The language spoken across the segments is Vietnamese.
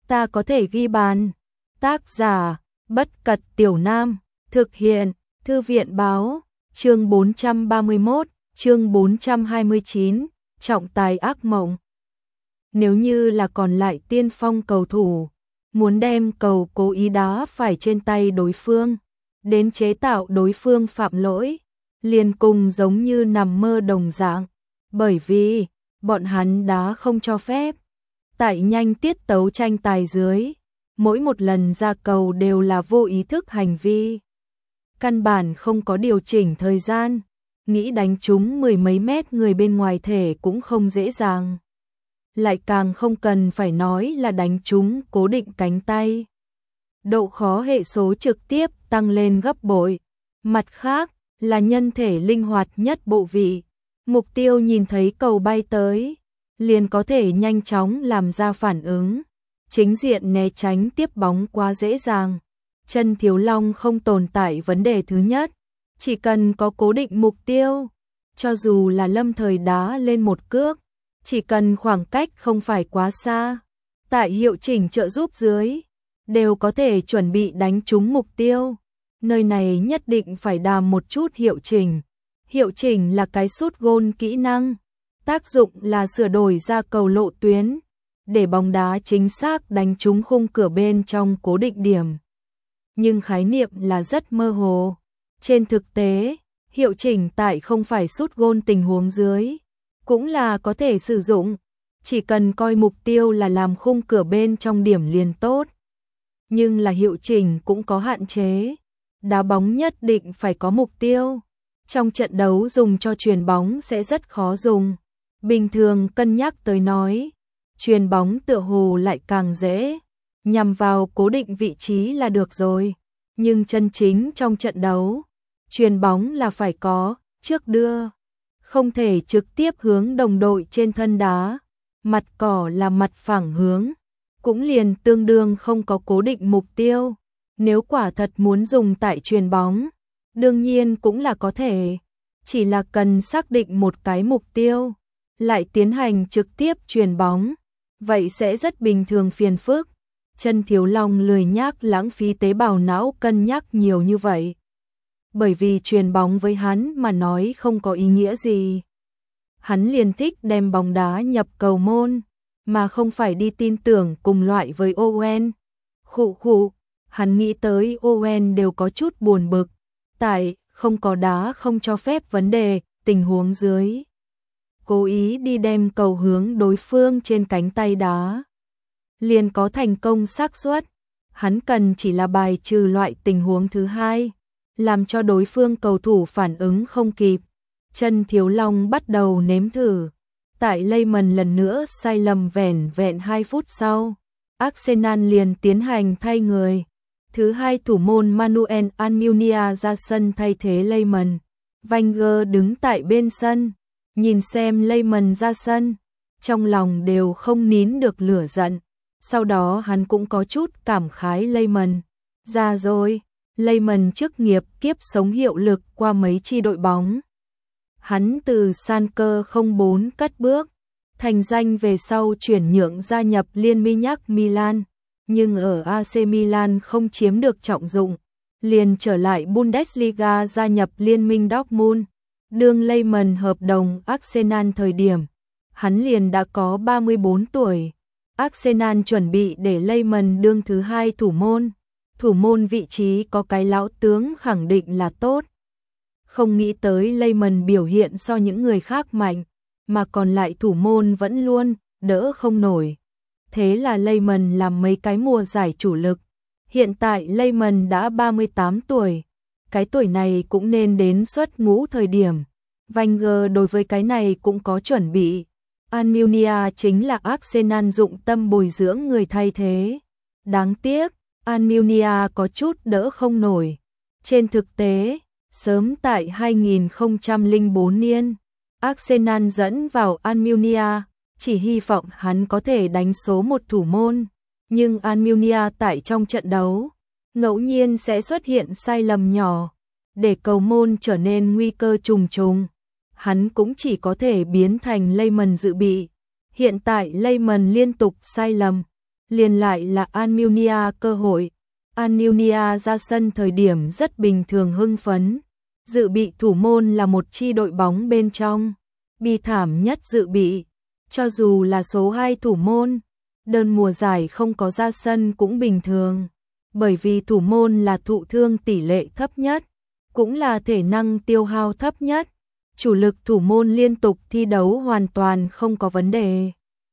ta có thể ghi bàn. Tác giả, Bất Cật Tiểu Nam, thực hiện, Thư viện Báo, chương 431, chương 429, trọng tài ác mộng. Nếu như là còn lại tiên phong cầu thủ, muốn đem cầu cố ý đá phải trên tay đối phương, đến chế tạo đối phương phạm lỗi, liền cùng giống như nằm mơ đồng dạng, bởi vì bọn hắn đá không cho phép. Tại nhanh tiết tấu tranh tài dưới, mỗi một lần ra cầu đều là vô ý thức hành vi. Căn bản không có điều chỉnh thời gian, nghĩ đánh trúng mười mấy mét người bên ngoài thể cũng không dễ dàng. Lại càng không cần phải nói là đánh trúng cố định cánh tay. Độ khó hệ số trực tiếp tăng lên gấp bội. Mặt khác là nhân thể linh hoạt nhất bộ vị. Mục tiêu nhìn thấy cầu bay tới, liền có thể nhanh chóng làm ra phản ứng. Chính diện né tránh tiếp bóng quá dễ dàng. Chân Thiếu Long không tồn tại vấn đề thứ nhất. Chỉ cần có cố định mục tiêu, cho dù là lâm thời đá lên một cước, chỉ cần khoảng cách không phải quá xa, tại hiệu chỉnh trợ giúp dưới, đều có thể chuẩn bị đánh trúng mục tiêu. Nơi này nhất định phải đàm một chút hiệu chỉnh. Hiệu chỉnh là cái sút gôn kỹ năng, tác dụng là sửa đổi ra cầu lộ tuyến, để bóng đá chính xác đánh trúng khung cửa bên trong cố định điểm. Nhưng khái niệm là rất mơ hồ. Trên thực tế, hiệu chỉnh tại không phải sút gôn tình huống dưới, cũng là có thể sử dụng, chỉ cần coi mục tiêu là làm khung cửa bên trong điểm liền tốt. Nhưng là hiệu chỉnh cũng có hạn chế, đá bóng nhất định phải có mục tiêu. Trong trận đấu dùng cho chuyền bóng sẽ rất khó dùng. Bình thường cân nhắc tới nói, chuyền bóng tựa hồ lại càng dễ, nhằm vào cố định vị trí là được rồi. Nhưng chân chính trong trận đấu, chuyền bóng là phải có trước đưa, không thể trực tiếp hướng đồng đội trên thân đá. Mặt cỏ là mặt phẳng hướng, cũng liền tương đương không có cố định mục tiêu. Nếu quả thật muốn dùng tại chuyền bóng, đương nhiên cũng là có thể, chỉ là cần xác định một cái mục tiêu, lại tiến hành trực tiếp chuyền bóng, vậy sẽ rất bình thường phiền phức. Chân Thiếu Long lười nhác lãng phí tế bào não cân nhắc nhiều như vậy. Bởi vì chuyền bóng với hắn mà nói không có ý nghĩa gì. Hắn liền thích đem bóng đá nhập cầu môn, mà không phải đi tin tưởng cùng loại với Owen. Khụ, hắn nghĩ tới Owen đều có chút buồn bực, tại không có đá không cho phép vấn đề, tình huống dưới. Cố ý đi đem cầu hướng đối phương trên cánh tay đá, liền có thành công xác suất. Hắn cần chỉ là bài trừ loại tình huống thứ hai, làm cho đối phương cầu thủ phản ứng không kịp. Chân Thiếu Long bắt đầu nếm thử. Tại Lehmann lần nữa sai lầm vẻn vẹn 2 phút sau, Arsenal liền tiến hành thay người. Thứ hai thủ môn Manuel Almunia ra sân thay thế Lehmann. Wenger đứng tại bên sân, nhìn xem Lehmann ra sân, trong lòng đều không nín được lửa giận. Sau đó hắn cũng có chút cảm khái Lehmann. Ra rồi, Lehmann chức nghiệp kiếp sống hiệu lực qua mấy chi đội bóng. Hắn từ Schalke 04 cất bước, thành danh về sau chuyển nhượng gia nhập Liên minh nhắc Milan, nhưng ở AC Milan không chiếm được trọng dụng, liền trở lại Bundesliga gia nhập Liên minh Dortmund. Đương Lehmann hợp đồng Arsenal thời điểm, hắn liền đã có 34 tuổi. Arsenal chuẩn bị để Lehmann đương thứ hai thủ môn. Thủ môn vị trí có cái lão tướng khẳng định là tốt. Không nghĩ tới Lehmann biểu hiện so những người khác mạnh, mà còn lại thủ môn vẫn luôn đỡ không nổi. Thế là Lehmann làm mấy cái mùa giải chủ lực. Hiện tại Lehmann đã 38 tuổi. Cái tuổi này cũng nên đến xuất ngũ thời điểm. Wenger đối với cái này cũng có chuẩn bị. Almunia chính là Arsenal dụng tâm bồi dưỡng người thay thế. Đáng tiếc, Almunia có chút đỡ không nổi. Trên thực tế, sớm tại 2004 niên, Arsenal dẫn vào Almunia, chỉ hy vọng hắn có thể đánh số một thủ môn. Nhưng Almunia tại trong trận đấu, ngẫu nhiên sẽ xuất hiện sai lầm nhỏ, để cầu môn trở nên nguy cơ trùng trùng. Hắn cũng chỉ có thể biến thành Lehmann dự bị. Hiện tại Lehmann liên tục sai lầm, liền lại là Almunia cơ hội. Almunia ra sân thời điểm rất bình thường hưng phấn. Dự bị thủ môn là một chi đội bóng bên trong bi thảm nhất dự bị. Cho dù là số 2 thủ môn, đơn mùa giải không có ra sân cũng bình thường. Bởi vì thủ môn là thụ thương tỷ lệ thấp nhất, cũng là thể năng tiêu hao thấp nhất. Chủ lực thủ môn liên tục thi đấu hoàn toàn không có vấn đề.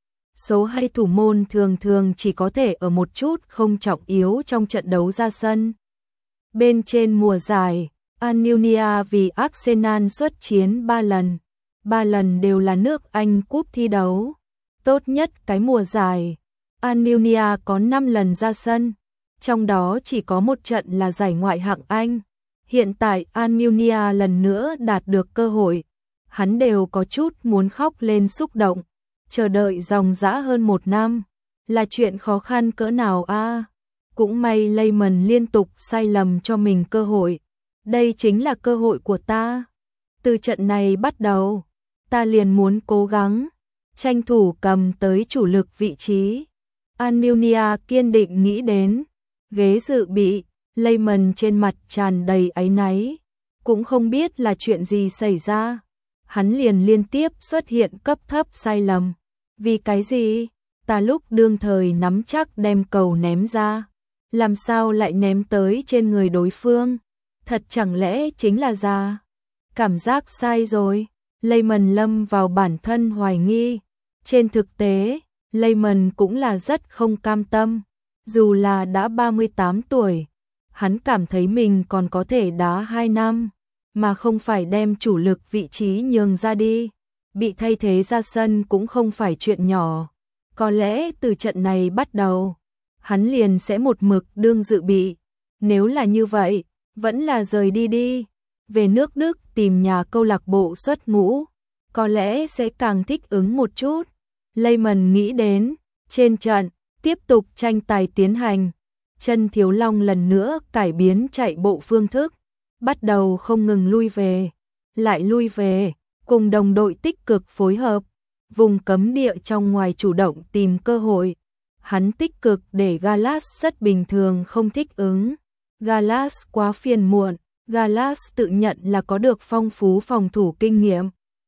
Số 2 thủ môn thường thường chỉ có thể ở một chút không trọng yếu trong trận đấu ra sân. Bên trên mùa giải, Almunia vì Arsenal xuất chiến 3 lần. 3 lần đều là nước Anh cúp thi đấu. Tốt nhất cái mùa giải, Almunia có 5 lần ra sân. Trong đó chỉ có một trận là giải ngoại hạng Anh. Hiện tại Almunia lần nữa đạt được cơ hội. Hắn đều có chút muốn khóc lên xúc động. Chờ đợi dòng dã hơn 1 năm. Là chuyện khó khăn cỡ nào a? Cũng may Lehmann liên tục sai lầm cho mình cơ hội. Đây chính là cơ hội của ta. Từ trận này bắt đầu, ta liền muốn cố gắng, tranh thủ cầm tới chủ lực vị trí. Almunia kiên định nghĩ đến. Ghế dự bị, Lehmann trên mặt tràn đầy áy náy. Cũng không biết là chuyện gì xảy ra. Hắn liền liên tiếp xuất hiện cấp thấp sai lầm. Vì cái gì? Ta lúc đương thời nắm chắc đem cầu ném ra. Làm sao lại ném tới trên người đối phương? Thật chẳng lẽ chính là ra? Cảm giác sai rồi. Lehmann lâm vào bản thân hoài nghi. Trên thực tế, Lehmann cũng là rất không cam tâm. Dù là đã 38 tuổi, hắn cảm thấy mình còn có thể đá 2 năm, mà không phải đem chủ lực vị trí nhường ra đi. Bị thay thế ra sân cũng không phải chuyện nhỏ. Có lẽ từ trận này bắt đầu, hắn liền sẽ một mực đương dự bị. Nếu là như vậy, vẫn là rời đi đi. Về nước Đức tìm nhà câu lạc bộ xuất ngũ, có lẽ sẽ càng thích ứng một chút. Lehmann nghĩ đến, trên trận, tiếp tục tranh tài tiến hành. Chân Thiếu Long lần nữa cải biến chạy bộ phương thức, bắt đầu không ngừng lui về, lại lui về, cùng đồng đội tích cực phối hợp, vùng cấm địa trong ngoài chủ động tìm cơ hội. Hắn tích cực để Gallas rất bình thường không thích ứng. Gallas quá phiền muộn, Gallas tự nhận là có được phong phú phòng thủ kinh nghiệm.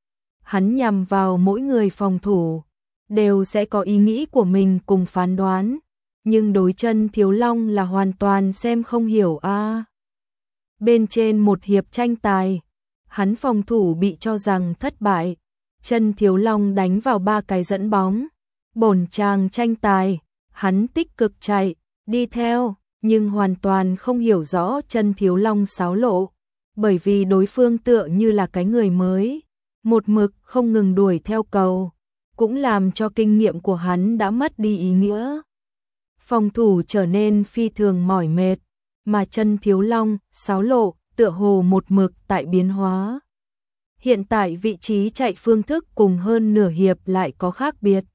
Hắn nhằm vào mỗi người phòng thủ, đều sẽ có ý nghĩ của mình cùng phán đoán. Nhưng đối Chân Thiếu Long là hoàn toàn xem không hiểu a. Bên trên một hiệp tranh tài, hắn phòng thủ bị cho rằng thất bại. Chân Thiếu Long đánh vào 3 cái dẫn bóng. Bổn chàng tranh tài, hắn tích cực chạy, đi theo, nhưng hoàn toàn không hiểu rõ Chân Thiếu Long xáo lộ. Bởi vì đối phương tựa như là cái người mới, một mực không ngừng đuổi theo cầu, cũng làm cho kinh nghiệm của hắn đã mất đi ý nghĩa. Phòng thủ trở nên phi thường mỏi mệt, mà Chân Thiếu Long, xáo lộ, tựa hồ một mực tại biến hóa. Hiện tại vị trí chạy phương thức cùng hơn nửa hiệp lại có khác biệt.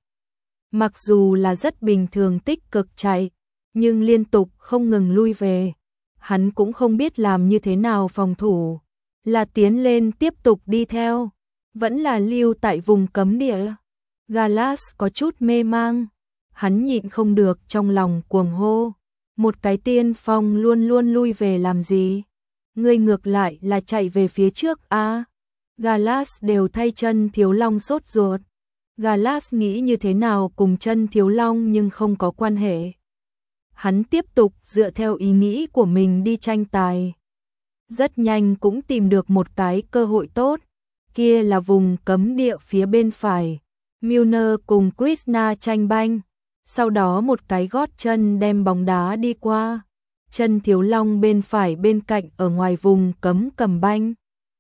Mặc dù là rất bình thường tích cực chạy, nhưng liên tục không ngừng lui về. Hắn cũng không biết làm như thế nào phòng thủ, là tiến lên tiếp tục đi theo, vẫn là lưu tại vùng cấm địa. Gallas có chút mê mang, hắn nhịn không được trong lòng cuồng hô. Một cái tiên phong luôn luôn lui về làm gì? Ngươi ngược lại là chạy về phía trước a. Gallas đều thay Chân Thiếu Long sốt ruột. Gallas nghĩ như thế nào cùng Chân Thiếu Long nhưng không có quan hệ. Hắn tiếp tục dựa theo ý nghĩ của mình đi tranh tài. Rất nhanh cũng tìm được một cái cơ hội tốt. Kia là vùng cấm địa phía bên phải. Milner cùng Krishna tranh banh. Sau đó một cái gót chân đem bóng đá đi qua. Chân Thiếu Long bên phải bên cạnh ở ngoài vùng cấm cầm banh.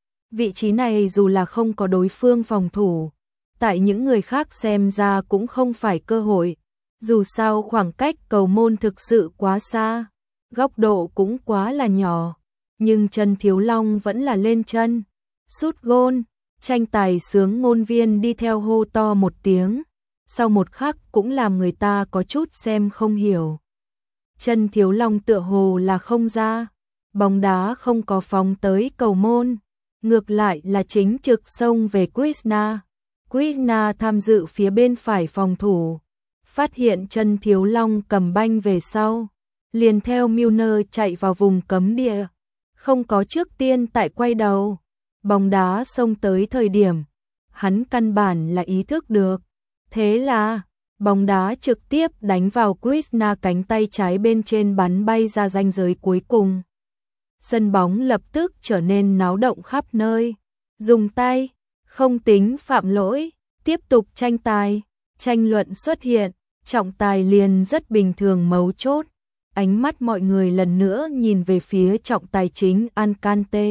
Vị trí này dù là không có đối phương phòng thủ, tại những người khác xem ra cũng không phải cơ hội. Dù sao khoảng cách cầu môn thực sự quá xa, góc độ cũng quá là nhỏ. Nhưng Chân Thiếu Long vẫn là lên chân. Sút gôn, tranh tài sướng ngôn viên đi theo hô to một tiếng. Sau một khắc cũng làm người ta có chút xem không hiểu. Chân Thiếu Long tựa hồ là không ra, bóng đá không có phóng tới cầu môn, ngược lại là chính trực xông về Krishna. Krishna tham dự phía bên phải phòng thủ, phát hiện chân Thiếu Long cầm banh về sau, liền theo Milner chạy vào vùng cấm địa, không có trước tiên tại quay đầu. Bóng đá xông tới thời điểm, hắn căn bản là ý thức được. Thế là, bóng đá trực tiếp đánh vào Krishna cánh tay trái bên trên bắn bay ra ranh giới cuối cùng. Sân bóng lập tức trở nên náo động khắp nơi. Dùng tay, không tính phạm lỗi, tiếp tục tranh tài, tranh luận xuất hiện, trọng tài liền rất bình thường mấu chốt. Ánh mắt mọi người lần nữa nhìn về phía trọng tài chính Alcante.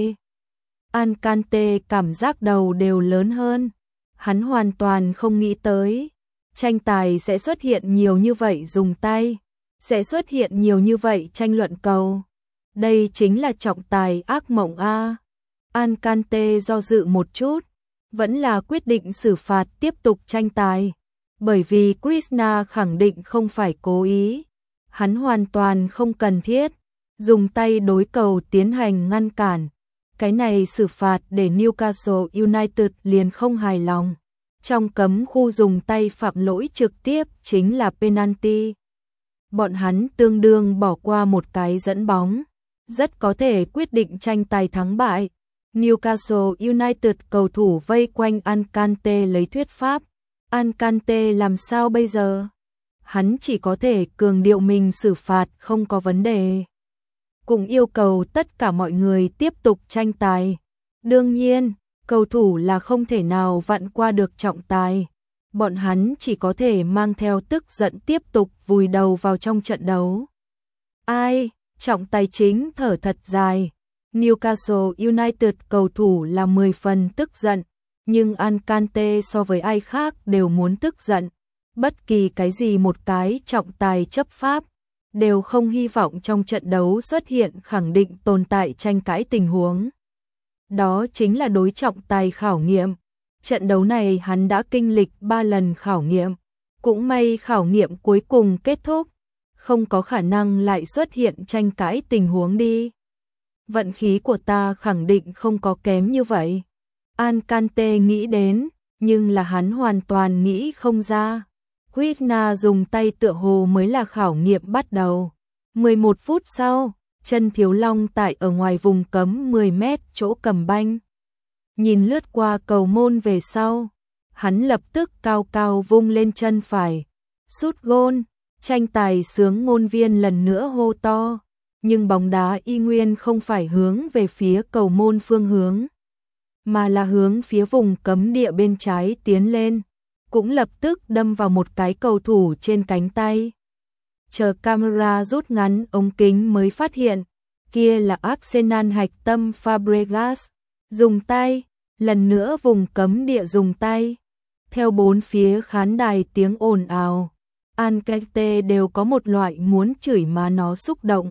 Alcante cảm giác đầu đều lớn hơn. Hắn hoàn toàn không nghĩ tới. Tranh tài sẽ xuất hiện nhiều như vậy dùng tay. Sẽ xuất hiện nhiều như vậy tranh luận cầu. Đây chính là trọng tài ác mộng A. Alcante do dự một chút. Vẫn là quyết định xử phạt tiếp tục tranh tài. Bởi vì Krishna khẳng định không phải cố ý. Hắn hoàn toàn không cần thiết. Dùng tay đối cầu tiến hành ngăn cản. Cái này xử phạt để Newcastle United liền không hài lòng. Trong cấm khu dùng tay phạm lỗi trực tiếp chính là penalty. Bọn hắn tương đương bỏ qua một cái dẫn bóng, rất có thể quyết định tranh tài thắng bại. Newcastle United cầu thủ vây quanh Alcante lấy thuyết pháp. Alcante làm sao bây giờ? Hắn chỉ có thể cường điệu mình xử phạt không có vấn đề. Cùng yêu cầu tất cả mọi người tiếp tục tranh tài. Đương nhiên, cầu thủ là không thể nào vặn qua được trọng tài. Bọn hắn chỉ có thể mang theo tức giận tiếp tục vùi đầu vào trong trận đấu. Ai, trọng tài chính thở thật dài. Newcastle United cầu thủ là 10 phần tức giận, nhưng Alcante so với ai khác đều muốn tức giận. Bất kỳ cái gì một cái trọng tài chấp pháp, đều không hy vọng trong trận đấu xuất hiện khẳng định tồn tại tranh cãi tình huống. Đó chính là đối trọng tài khảo nghiệm. Trận đấu này hắn đã kinh lịch 3 lần khảo nghiệm. Cũng may khảo nghiệm cuối cùng kết thúc. Không có khả năng lại xuất hiện tranh cãi tình huống đi. Vận khí của ta khẳng định không có kém như vậy. Alcante nghĩ đến, nhưng là hắn hoàn toàn nghĩ không ra. Krishna dùng tay tựa hồ mới là khảo nghiệm bắt đầu. 11 phút sau, chân Thiếu Long tại ở ngoài vùng cấm 10 mét chỗ cầm banh. Nhìn lướt qua cầu môn về sau, hắn lập tức cao cao vung lên chân phải. Sút gôn, tranh tài sướng ngôn viên lần nữa hô to, nhưng bóng đá y nguyên không phải hướng về phía cầu môn phương hướng, mà là hướng phía vùng cấm địa bên trái tiến lên, cũng lập tức đâm vào một cái cầu thủ trên cánh tay. Chờ camera rút ngắn ống kính mới phát hiện, kia là Arsenal hạch tâm Fabregas, dùng tay, lần nữa vùng cấm địa dùng tay. Theo bốn phía khán đài tiếng ồn ào, Alcante đều có một loại muốn chửi má nó xúc động.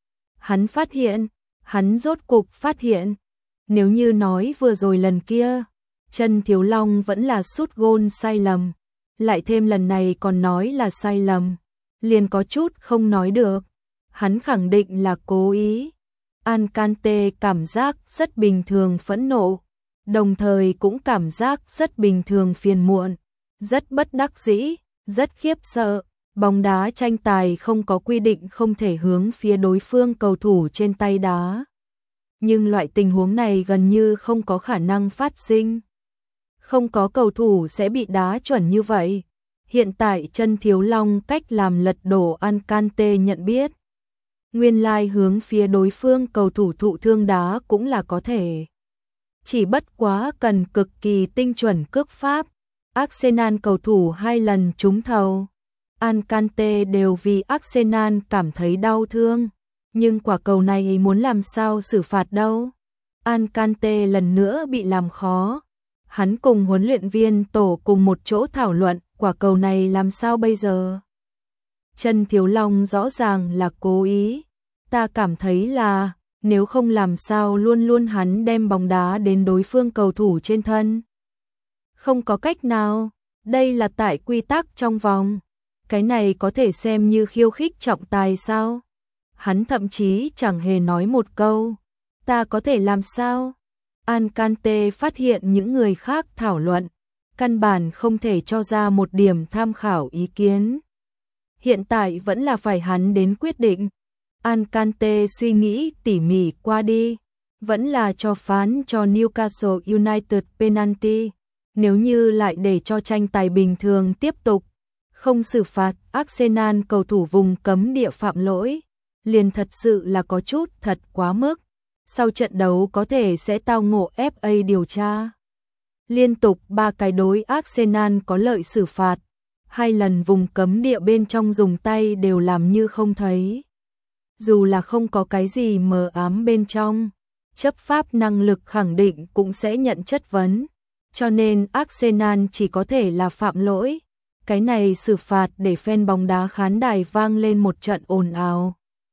Hắn rốt cục phát hiện, nếu như nói vừa rồi lần kia, chân Thiếu Long vẫn là sút gôn sai lầm, lại thêm lần này còn nói là sai lầm, liền có chút không nói được. Hắn khẳng định là cố ý. Alcante cảm giác rất bình thường phẫn nộ, đồng thời cũng cảm giác rất bình thường phiền muộn, rất bất đắc dĩ, rất khiếp sợ. Bóng đá tranh tài không có quy định không thể hướng phía đối phương cầu thủ trên tay đá. Nhưng loại tình huống này gần như không có khả năng phát sinh. Không có cầu thủ sẽ bị đá chuẩn như vậy. Hiện tại chân Thiếu Long cách làm lật đổ Alcante nhận biết. Nguyên lai hướng phía đối phương cầu thủ thụ thương đá cũng là có thể. Chỉ bất quá cần cực kỳ tinh chuẩn cước pháp. Arsenal cầu thủ 2 lần trúng thầu. Alcante đều vì Arsenal cảm thấy đau thương. Nhưng quả cầu này muốn làm sao xử phạt đâu. Alcante lần nữa bị làm khó. Hắn cùng huấn luyện viên tổ cùng một chỗ thảo luận quả cầu này làm sao bây giờ. Chân Thiếu Long rõ ràng là cố ý. Ta cảm thấy là nếu không làm sao luôn luôn hắn đem bóng đá đến đối phương cầu thủ trên thân. Không có cách nào, đây là tại quy tắc trong vòng. Cái này có thể xem như khiêu khích trọng tài sao? Hắn thậm chí chẳng hề nói một câu. Ta có thể làm sao? Alcante phát hiện những người khác thảo luận, căn bản không thể cho ra một điểm tham khảo ý kiến. hiện tại vẫn là phải hắn đến quyết định. Alcante suy nghĩ tỉ mỉ qua đi, vẫn là cho phán cho Newcastle United penalty. Nếu như lại để cho tranh tài bình thường tiếp tục, không xử phạt Arsenal cầu thủ vùng cấm địa phạm lỗi, liền thật sự là có chút thật quá mức. Sau trận đấu có thể sẽ tao ngộ FA điều tra. Liên tục 3 cái đối Arsenal có lợi xử phạt, 2 lần vùng cấm địa bên trong dùng tay đều làm như không thấy. Dù là không có cái gì mờ ám bên trong, chấp pháp năng lực khẳng định cũng sẽ nhận chất vấn, cho nên Arsenal chỉ có thể là phạm lỗi. Cái này xử phạt để fan bóng đá khán đài vang lên một trận ồn ào.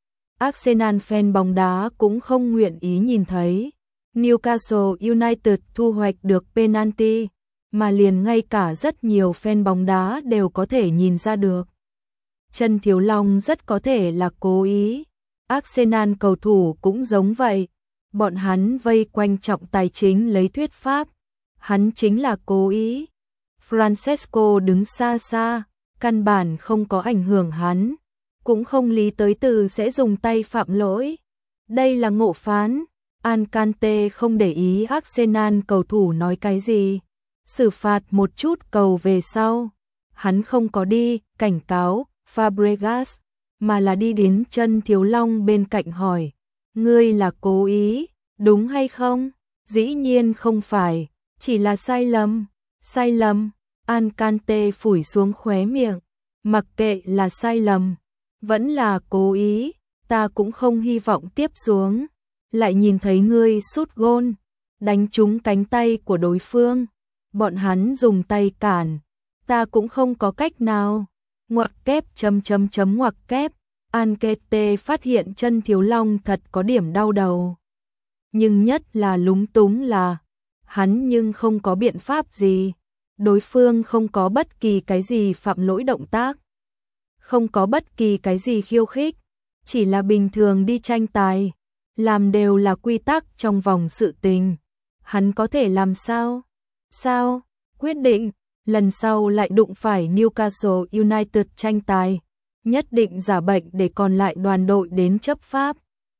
Arsenal fan bóng đá cũng không nguyện ý nhìn thấy Newcastle United thu hoạch được penalty, mà liền ngay cả rất nhiều fan bóng đá đều có thể nhìn ra được. Trần Thiếu Long rất có thể là cố ý. Arsenal cầu thủ cũng giống vậy. Bọn hắn vây quanh trọng tài chính lấy thuyết pháp. Hắn chính là cố ý. Francesco đứng xa xa, căn bản không có ảnh hưởng hắn, cũng không lý tới từ sẽ dùng tay phạm lỗi. Đây là ngộ phán. Alcante không để ý Arsenal cầu thủ nói cái gì, xử phạt một chút cầu về sau. Hắn không có đi cảnh cáo Fabregas, mà là đi đến Trần Thiếu Long bên cạnh hỏi, ngươi là cố ý, đúng hay không? Dĩ nhiên không phải, chỉ là sai lầm. Sai lầm. Alcante phủi xuống khóe miệng, mặc kệ là sai lầm, vẫn là cố ý, ta cũng không hy vọng tiếp xuống lại nhìn thấy ngươi sút gôn, đánh trúng cánh tay của đối phương. Bọn hắn dùng tay cản, ta cũng không có cách nào. Ngoặc kép ngoặc kép. Alcante phát hiện Trần Thiếu Long thật có điểm đau đầu. Nhưng nhất là lúng túng là, hắn nhưng không có biện pháp gì. Đối phương không có bất kỳ cái gì phạm lỗi động tác, không có bất kỳ cái gì khiêu khích, chỉ là bình thường đi tranh tài, làm đều là quy tắc trong vòng sự tình. Hắn có thể làm sao? Sao? Quyết định, lần sau lại đụng phải Newcastle United tranh tài, nhất định giả bệnh để còn lại đoàn đội đến chấp pháp.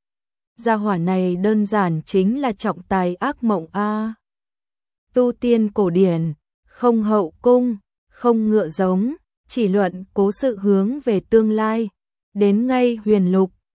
Gia hỏa này đơn giản chính là trọng tài ác mộng a. Tu tiên cổ điển, không hậu cung, không ngựa giống, chỉ luận cố sự hướng về tương lai. Đến ngay huyền lục,